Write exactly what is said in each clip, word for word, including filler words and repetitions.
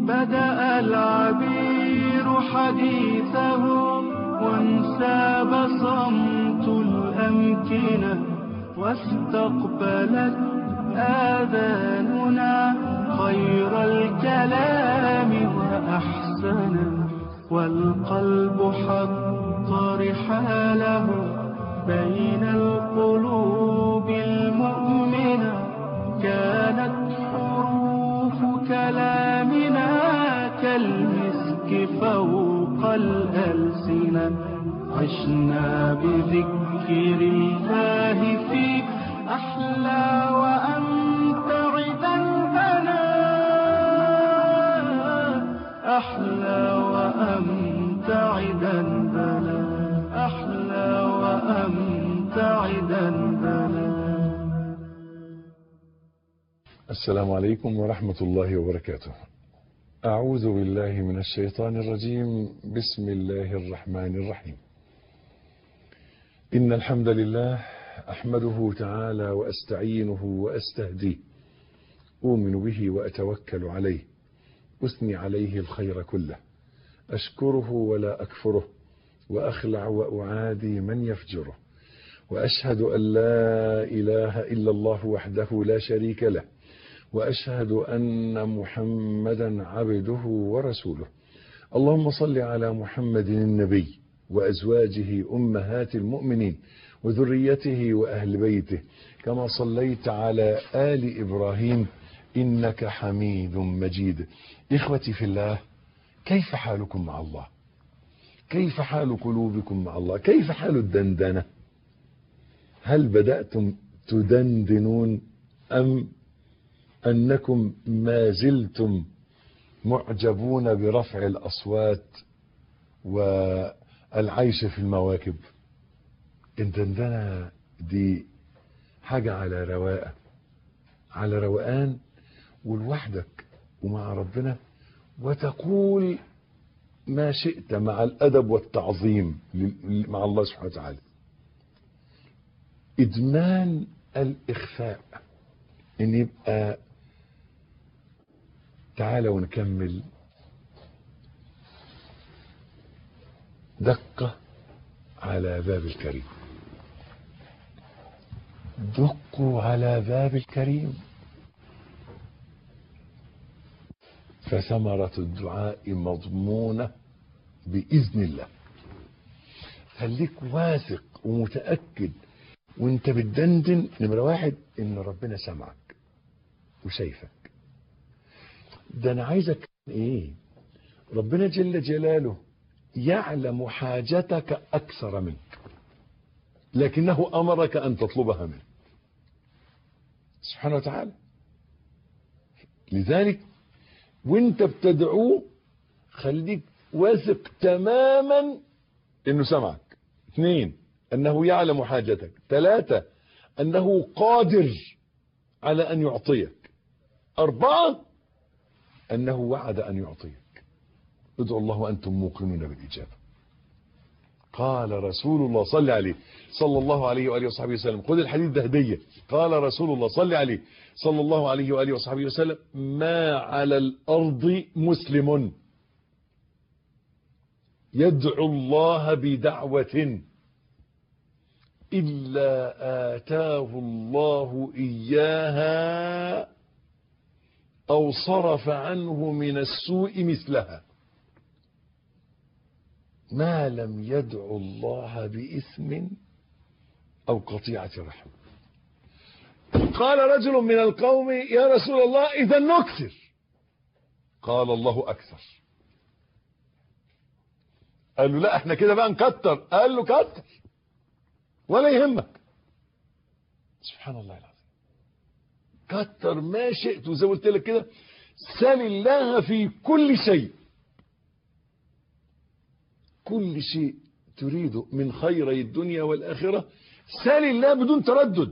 بدأ العبير حديثه وانساب صمت الأمكنة واستقبلت آذاننا خير الكلام وأحسنه والقلب حط رحاله بين القلوب المؤمنة كانت حروف كلامنا كالمسك فوق الألسنة عشنا بذكر الله في أحلى وأمتع ذنبنا أحلى وأمتع ذنبنا أحلى وأمتع ذنبنا. السلام عليكم ورحمة الله وبركاته. أعوذ بالله من الشيطان الرجيم. بسم الله الرحمن الرحيم. إن الحمد لله أحمده تعالى وأستعينه وأستهديه، أؤمن به وأتوكل عليه، أثني عليه الخير كله، أشكره ولا أكفره، وأخلع وأعادي من يفجره، وأشهد أن لا إله إلا الله وحده لا شريك له، وأشهد أن محمدا عبده ورسوله. اللهم صل على محمد النبي وأزواجه أمهات المؤمنين وذريته وأهل بيته كما صليت على آل إبراهيم إنك حميد مجيد. إخوتي في الله، كيف حالكم مع الله؟ كيف حال قلوبكم مع الله؟ كيف حال الدندنة؟ هل بدأتم تدندنون أم أنكم ما زلتم معجبون برفع الأصوات والعيش في المواكب؟ الدندنة دي حاجة على رواقة، على روقان، ولوحدك ومع ربنا، وتقول ما شئت مع الأدب والتعظيم مع الله سبحانه وتعالى. إدمان الإخفاء، إن يبقى تعالى ونكمل دقة على باب الكريم. دقوا على باب الكريم فثمرة الدعاء مضمونة بإذن الله. خليك واثق ومتأكد وانت بتدندن، نمرة واحد، ان ربنا سمعك وشايفك. ده انا عايزك ايه؟ ربنا جل جلاله يعلم حاجتك اكثر منك، لكنه امرك ان تطلبها منه سبحانه وتعالى. لذلك وانت بتدعوه خليك واثق تماما انه سمعك. اثنين، انه يعلم حاجتك. ثلاثة، انه قادر على ان يعطيك. اربعة، انه وعد ان يعطيك. ادعوا الله وانتم موقنون بالاجابة. قال رسول الله صلى عليه صلى الله عليه واله وصحبه وسلم، خذ الحديث ده هدية. قال رسول الله صلى عليه صلى الله عليه واله وصحبه وسلم: ما على الارض مسلم يدعو الله بدعوة إلا آتاه الله إياها أو صرف عنه من السوء مثلها، ما لم يدعو الله بإثم أو قطيعة رحم. قال رجل من القوم: يا رسول الله إذا نكثر. قال: الله أكثر. قال له: لا احنا كده بقى نكتر. قال له: كتر ولا يهمك. سبحان الله العظيم. كتر ما شئت، وزي ما قلت لك كده، سل الله في كل شيء. كل شيء تريده من خيري الدنيا والآخرة سل الله بدون تردد،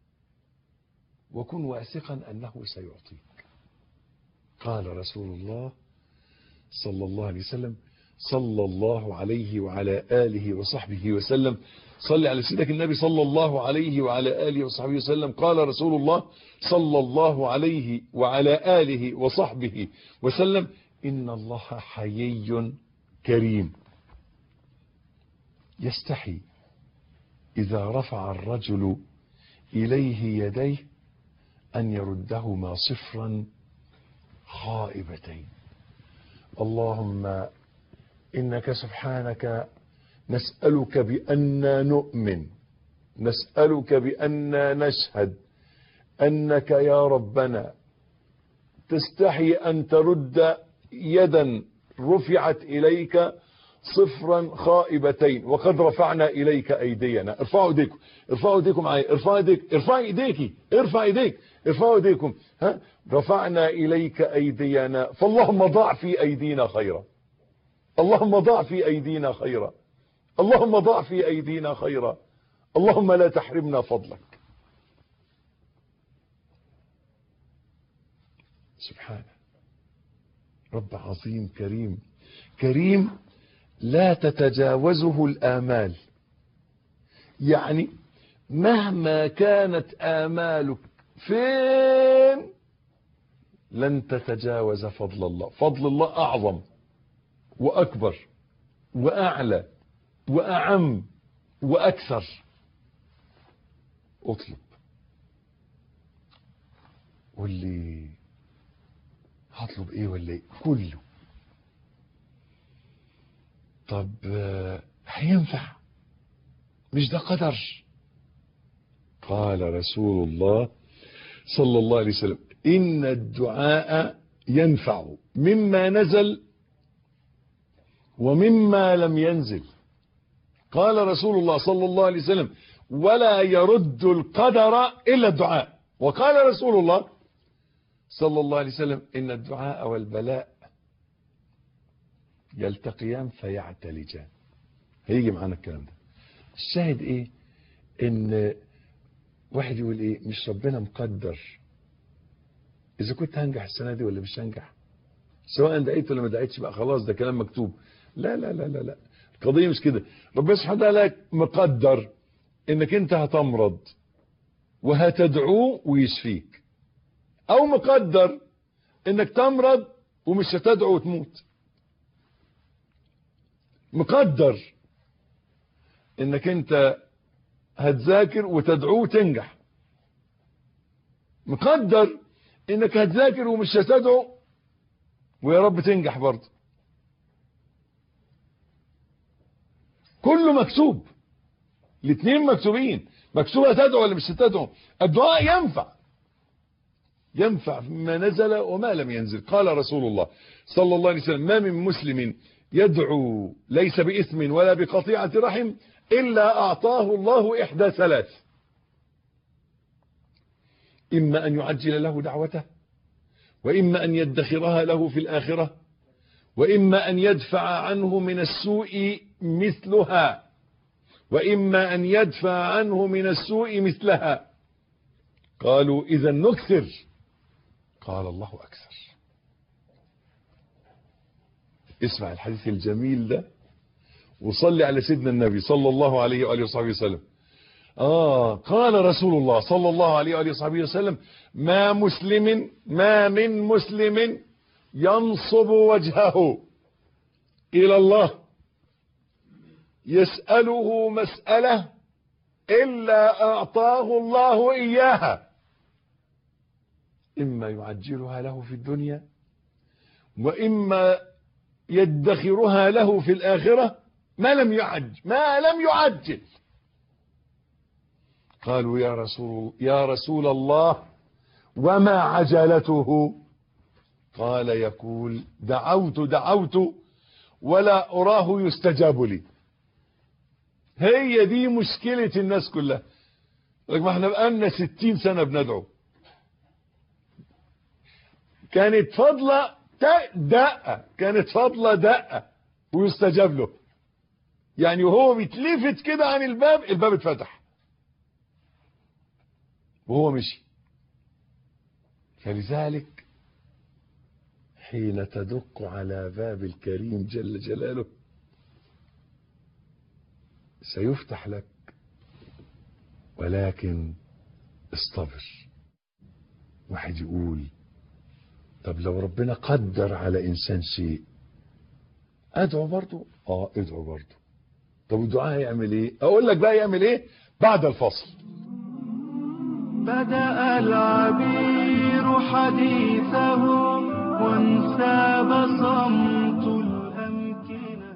وكن واثقا أنه سيعطيك. قال رسول الله صلى الله عليه وسلم: صلى الله عليه وعلى آله وصحبه وسلم. صلي على سيدك النبي صلى الله عليه وعلى آله وصحبه وسلم. قال رسول الله صلى الله عليه وعلى آله وصحبه وسلم: إن الله حيي كريم يستحي إذا رفع الرجل إليه يديه أن يردهما صفرا خائبتين. اللهم إنك سبحانك نسألك بأننا نؤمن، نسألك بأننا نشهد أنك يا ربنا تستحي أن ترد يدا رفعت إليك صفرا خائبتين، وقد رفعنا إليك أيدينا. ارفعوا ايديكم، ارفعوا ايديكم معايا، ارفعوا ايديك، ارفع ايديكي، ارفع ايديك، ارفعوا ايديكم. ها، رفعنا إليك أيدينا، فاللهم ضع في أيدينا خيرا، اللهم ضع في أيدينا خيرا، اللهم ضع في أيدينا خيرا، اللهم لا تحرمنا فضلك. سبحانه، رب عظيم كريم، كريم لا تتجاوزه الآمال. يعني مهما كانت آمالك فين لن تتجاوز فضل الله. فضل الله أعظم وأكبر وأعلى وأعم وأكثر. أطلب. واللي هطلب ايه ولا ايه؟ كله. طب هينفع؟ مش ده قدر؟ قال رسول الله صلى الله عليه وسلم: إن الدعاء ينفع مما نزل ومما لم ينزل. قال رسول الله صلى الله عليه وسلم: ولا يرد القدر إلا الدعاء. وقال رسول الله صلى الله عليه وسلم: إن الدعاء والبلاء يلتقيان فيعتلجان. هيجي معانا الكلام ده. الشاهد ايه؟ ان واحد يقول ايه؟ مش ربنا مقدر اذا كنت هنجح السنة دي ولا مش هنجح، سواء دعيت ولا ما دعيتش بقى خلاص ده كلام مكتوب. لا لا لا لا لا، القضية مش كده. ربنا سبحانه وتعالى مقدر انك انت هتمرض وهتدعوه ويشفيك، او مقدر انك تمرض ومش هتدعو وتموت. مقدر انك انت هتذاكر وتدعوه وتنجح. مقدر انك هتذاكر ومش هتدعو ويا رب تنجح برضه. كله مكتوب، الاثنين مكتوبين. مكتوب هتدعو ولا مش هتدعو. الدعاء ينفع، ينفع ما نزل وما لم ينزل. قال رسول الله صلى الله عليه وسلم: ما من مسلم يدعو ليس بإثم ولا بقطيعة رحم إلا أعطاه الله إحدى ثلاث: إما أن يعجل له دعوته، وإما أن يدخرها له في الآخرة، وإما أن يدفع عنه من السوء مثلها، وإما أن يدفع عنه من السوء مثلها. قالوا: إذا نكثر. قال: الله أكثر. اسمع الحديث الجميل ده وصلي على سيدنا النبي صلى الله عليه وآله وصحبه وسلم. آه قال رسول الله صلى الله عليه وآله وصحبه وسلم: ما مسلم ما من مسلم ينصب وجهه إلى الله يسأله مسألة إلا أعطاه الله إياها، إما يعجلها له في الدنيا، وإما يدخرها له في الآخرة ما لم يعجل ما لم يعجل. قالوا: يا رسول يا رسول الله وما عجلته؟ قال: يقول: دعوت دعوت ولا أراه يستجاب لي. هي دي مشكلة الناس كلها. ما احنا بقالنا ستين سنة بندعو، كانت فضلة دقة، كانت فضلة دقة ويستجاب له. يعني وهو بيتلفت كده عن الباب، الباب اتفتح وهو مشي. فلذلك حين تدق على باب الكريم جل جلاله سيفتح لك، ولكن اصطبر. واحد يقول: طب لو ربنا قدر على إنسان شيء أدعو برضو؟ آه ادعو برضو. طب الدعاء يعمل إيه؟ أقول لك بقى يعمل إيه بعد الفصل. بدأ العبير حديثه وانساب صمت الأمكنة.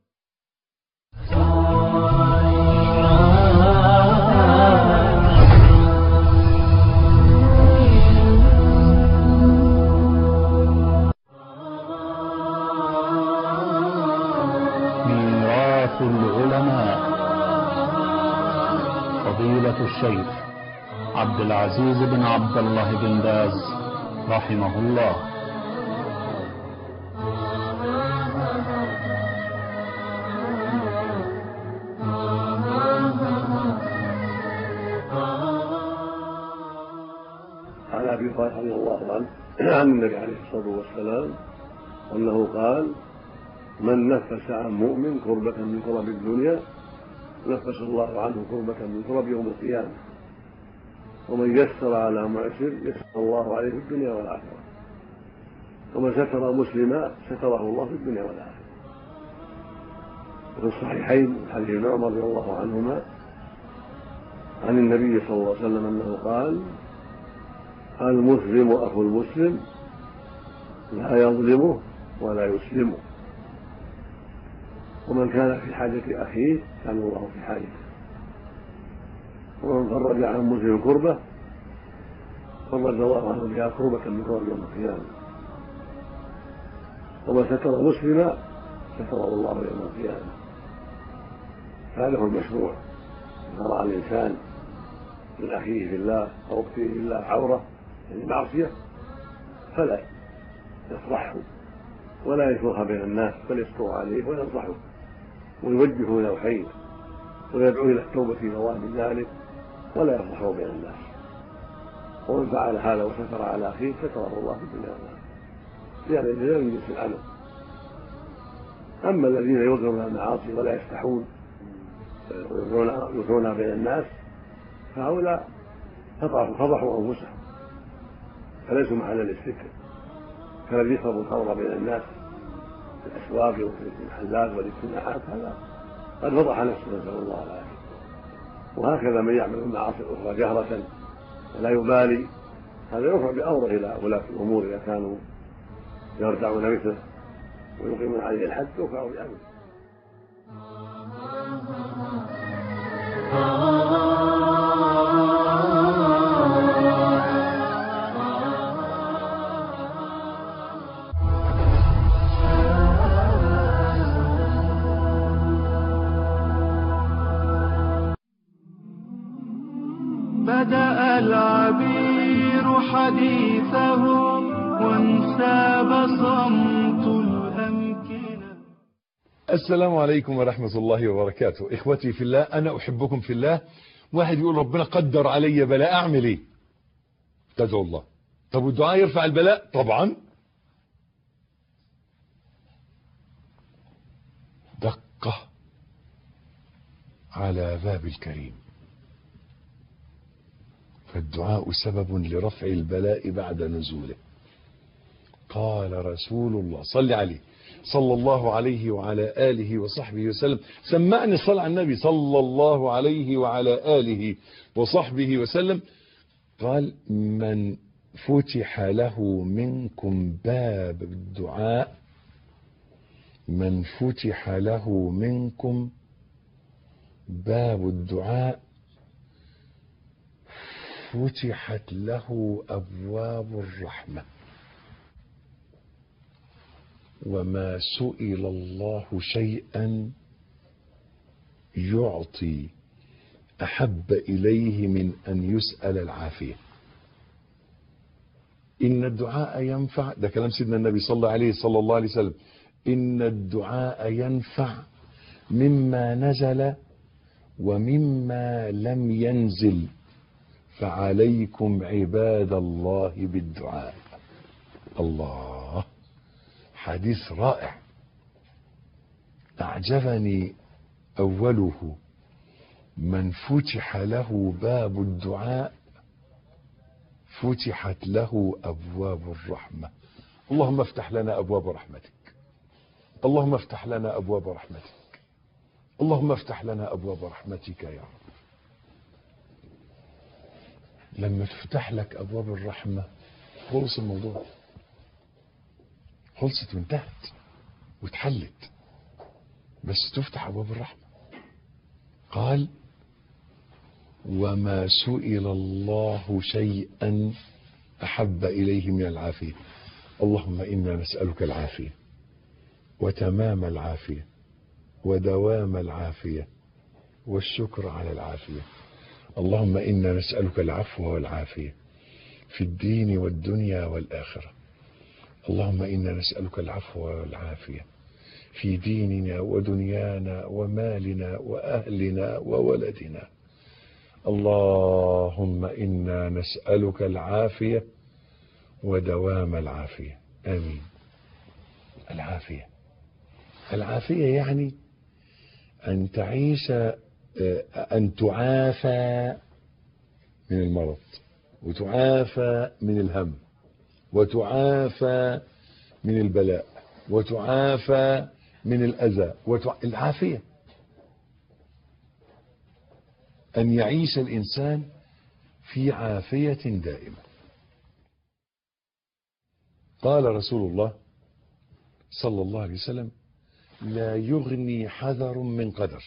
ميراث العلماء فضيلة الشيخ عبد العزيز بن عبد الله بن باز رحمه الله. عن ابي هريره رضي الله عنه عن النبي عليه الصلاه والسلام انه قال: من نفس عن مؤمن كربة من كرب الدنيا نفس الله عنه كربة من كرب يوم القيامة، ومن يسر على معسر يسر الله عليه في الدنيا والآخرة، ومن ستر مسلما ستره الله في الدنيا والآخرة. وفي الصحيحين من حديث ابن عمر رضي الله عنهما عن النبي صلى الله عليه وسلم أنه قال: المسلم أخو المسلم لا يظلمه ولا يسلمه، ومن كان في حاجة أخيه كان الله في حاجته، ومن فرج عن مسلم كربة فرج الله عنه بها كربة من كرب يوم القيامة، ومن ستر مسلما ستره الله يوم القيامة. هذا هو المشروع. إذا رأى الإنسان من أخيه في الله أو أخته في الله عورة يعني معصية فلا يفضحه ولا يشرها بين الناس، بل يستر عليه وينصحه ويوجهه إلى الخير ويدعو إلى التوبة في ثواب ذلك ولا يفضحه بين الناس. ومن فعل هذا وستر على أخيه ستره الله في الدنيا والآخرة، لهذا الجزاء من جنس العمل. أما الذين يظهرون المعاصي ولا يستحون ويظهرونها بين الناس فهؤلاء فضحوا أنفسهم فليسوا محل للذكر، كالذي يشرب الخمر بين الناس في الأسواق وفي المحلات والاجتماعات، هذا قد فضح نفسه نسأل الله العافية. وهكذا من يعمل المعاصي الأخرى جهرة ولا يبالي هذا يرفع بأمره إلى ولاة الأمور إذا كانوا يردعون مثله ويقيمون عليه الحد يرفع بأمره. بدأ العبير حديثه وانساب صمت الأمكنة. السلام عليكم ورحمة الله وبركاته. إخوتي في الله، أنا أحبكم في الله. واحد يقول ربنا قدر علي بلاء، أعمل إيه؟ تدعو الله. طب والدعاء يرفع البلاء؟ طبعا. دقة على باب الكريم، فالدعاء سبب لرفع البلاء بعد نزوله. قال رسول الله صل عليه صلى الله عليه وعلى آله وصحبه وسلم. سمعني الصلاة على النبي صلى الله عليه وعلى آله وصحبه وسلم. قال: من فتح له منكم باب الدعاء من فتح له منكم باب الدعاء فتحت له أبواب الرحمة، وما سئل الله شيئا يعطي أحب إليه من أن يسأل العافية. إن الدعاء ينفع، ده كلام سيدنا النبي صلى الله عليه صلى الله عليه وسلم. إن الدعاء ينفع مما نزل ومما لم ينزل، فعليكم عباد الله بالدعاء. الله، حديث رائع أعجبني أوله: من فتح له باب الدعاء فتحت له أبواب الرحمة، اللهم افتح لنا أبواب رحمتك، اللهم افتح لنا أبواب رحمتك، اللهم افتح لنا أبواب رحمتك يا رب. لما تفتح لك أبواب الرحمة خلص الموضوع، خلصت وانتهت واتحلت، بس تفتح أبواب الرحمة. قال وما سئل الله شيئا أحب إليه من العافية. اللهم إنا نسألك العافية وتمام العافية ودوام العافية والشكر على العافية. اللهم إنا نسألك العفو والعافية في الدين والدنيا والآخرة. اللهم إنا نسألك العفو والعافية في ديننا ودنيانا ومالنا وأهلنا وولدنا. اللهم إنا نسألك العافية ودوام العافية. آمين. العافية، العافية يعني أن تعيش، أن تعافى من المرض، وتعافى من الهم، وتعافى من البلاء، وتعافى من الأذى. وتع... العافية أن يعيش الإنسان في عافية دائمة. قال رسول الله صلى الله عليه وسلم لا يغني حذر من قدر،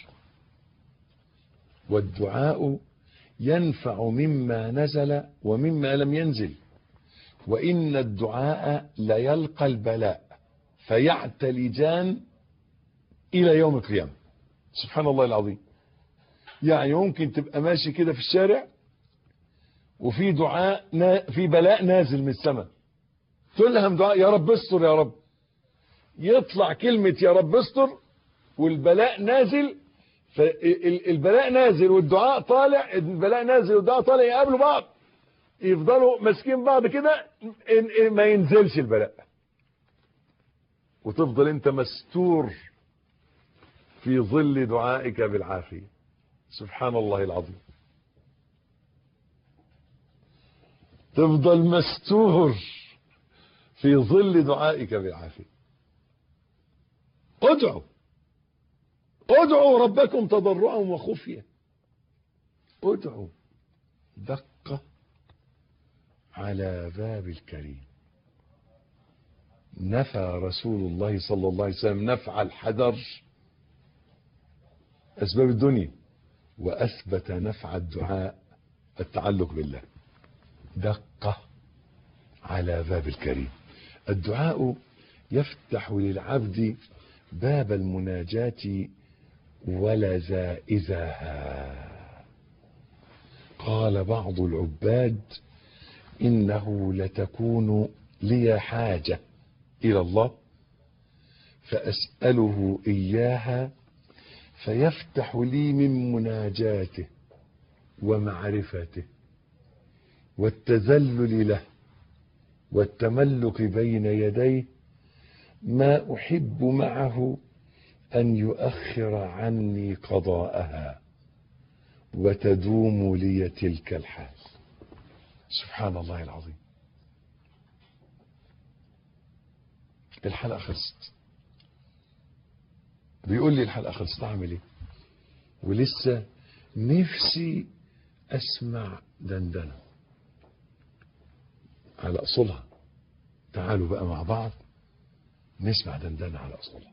والدعاء ينفع مما نزل ومما لم ينزل، وإن الدعاء ليلقى البلاء فيعتلجان إلى يوم القيامة. سبحان الله العظيم. يعني ممكن تبقى ماشي كده في الشارع وفي دعاء نا في بلاء نازل من السماء، تلهم دعاء يا رب استر يا رب، يطلع كلمة يا رب استر والبلاء نازل، فالبلاء نازل والدعاء طالع، البلاء نازل والدعاء طالع يقابلوا بعض، يفضلوا ماسكين بعض كده ما ينزلش البلاء، وتفضل انت مستور في ظل دعائك بالعافية. سبحان الله العظيم. تفضل مستور في ظل دعائك بالعافية. ادعوا ادعوا ربكم تضرعا وخفية. ادعوا دقة على باب الكريم. نفى رسول الله صلى الله عليه وسلم نفع الحذر أسباب الدنيا، وأثبت نفع الدعاء التعلق بالله. دقة على باب الكريم. الدعاء يفتح للعبد باب المناجاة ولذائذها. قال بعض العباد إنه لتكون لي حاجة إلى الله فأسأله إياها فيفتح لي من مناجاته ومعرفته والتذلل له والتملك بين يديه ما أحب معه أن يؤخر عني قضاءها وتدوم لي تلك الحال. سبحان الله العظيم. الحلقة خلصت، بيقول لي الحلقة خلصت أعمل إيه؟ ولسه نفسي أسمع دندنة على أصولها. تعالوا بقى مع بعض نسمع دندنة على أصولها.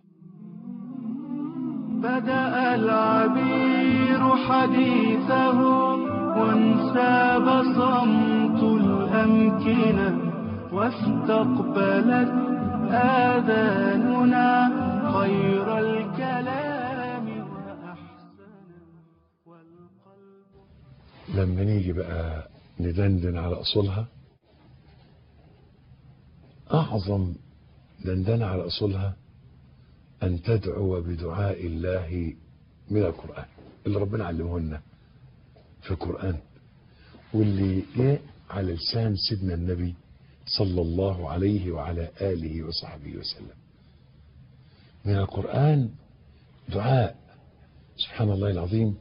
بدأ العبير حديثه وانساب صمت الأمكنة واستقبلت آذاننا خير الكلام وأحسن والقلب. لما نيجي بقى ندندن على أصولها، أعظم دندنة على أصولها أن تدعو بدعاء الله من القرآن اللي ربنا علمه لنا في القرآن، واللي جاء على لسان سيدنا النبي صلى الله عليه وعلى آله وصحبه وسلم. من القرآن دعاء سبحان الله العظيم.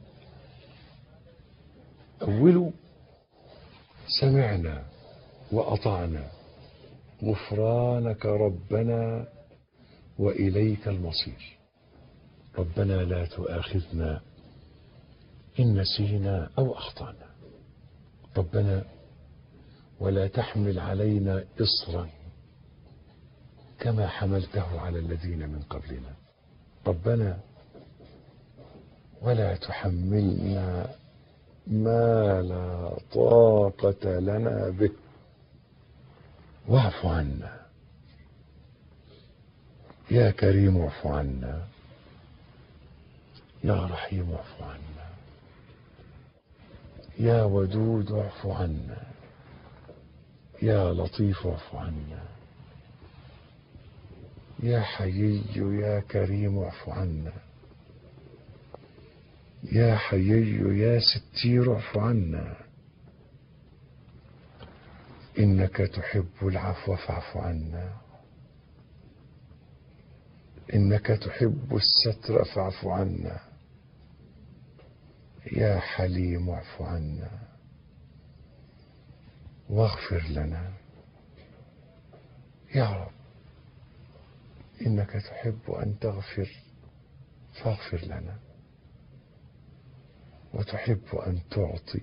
أوله سمعنا وأطعنا غفرانك ربنا وإليك المصير. ربنا لا تؤاخذنا إن نسينا أو أخطأنا. ربنا ولا تحمل علينا إصرا كما حملته على الذين من قبلنا. ربنا ولا تحملنا ما لا طاقة لنا به واعف عنا يا كريم، اعف عنا يا رحيم، اعف عنا يا ودود، اعف عنا يا لطيف، اعف عنا يا حيي يا كريم، اعف عنا يا حيي يا ستير، اعف عنا إنك تحب العفو فاعف عنا، إنك تحب الستر فاعف عنا يا حليم، اعف عنا واغفر لنا يا رب. إنك تحب أن تغفر فاغفر لنا، وتحب أن تعطي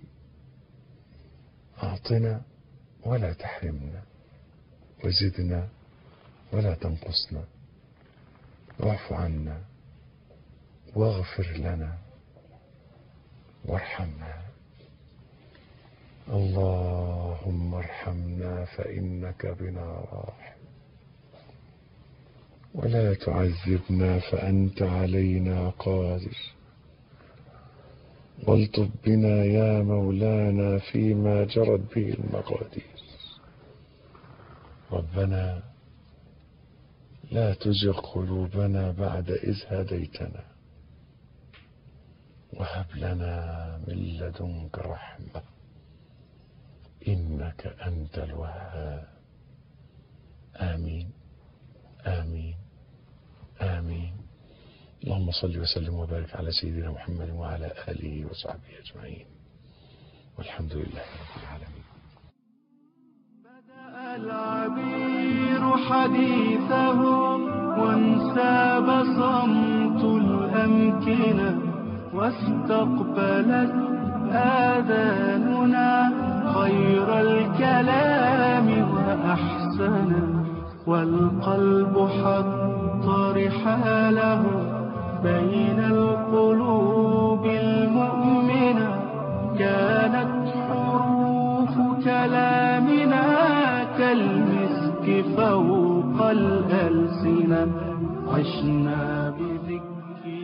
أعطنا ولا تحرمنا، وزدنا ولا تنقصنا، واعف عنا واغفر لنا وارحمنا. اللهم ارحمنا فإنك بنا راحم، ولا تعذبنا فأنت علينا قادر، والطف بنا يا مولانا فيما جرت به المقادير. ربنا لا تزغ قلوبنا بعد إذ هديتنا، وهب لنا من لدنك رحمة إنك أنت الوهاب. آمين آمين آمين. اللهم صل وسلم وبارك على سيدنا محمد وعلى آله وصحبه أجمعين، والحمد لله رب العالمين. بدأ العبير حديثه وانساب صمت الأمكنة، واستقبلت آذاننا خير الكلام وأحسنه، والقلب حط رحاله بين القلوب المؤمنة. كانت حروف كلامنا كالمسك فوق الألسنة، عشنا بذكر